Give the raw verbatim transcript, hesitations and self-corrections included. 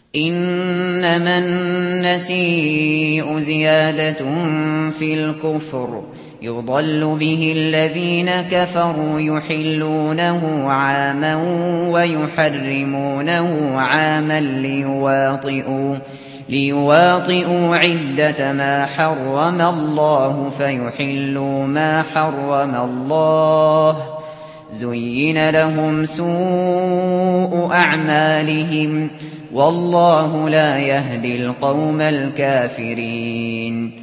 إنما النسيء زيادة في الكفر يضل به الذين كفروا يحلونه عاما ويحرمونه عاما ليواطئوا, ليواطئوا عدة ما حرم الله فيحلوا ما حرم الله. زين لهم سوء أعمالهم والله لا يهدي القوم الكافرين.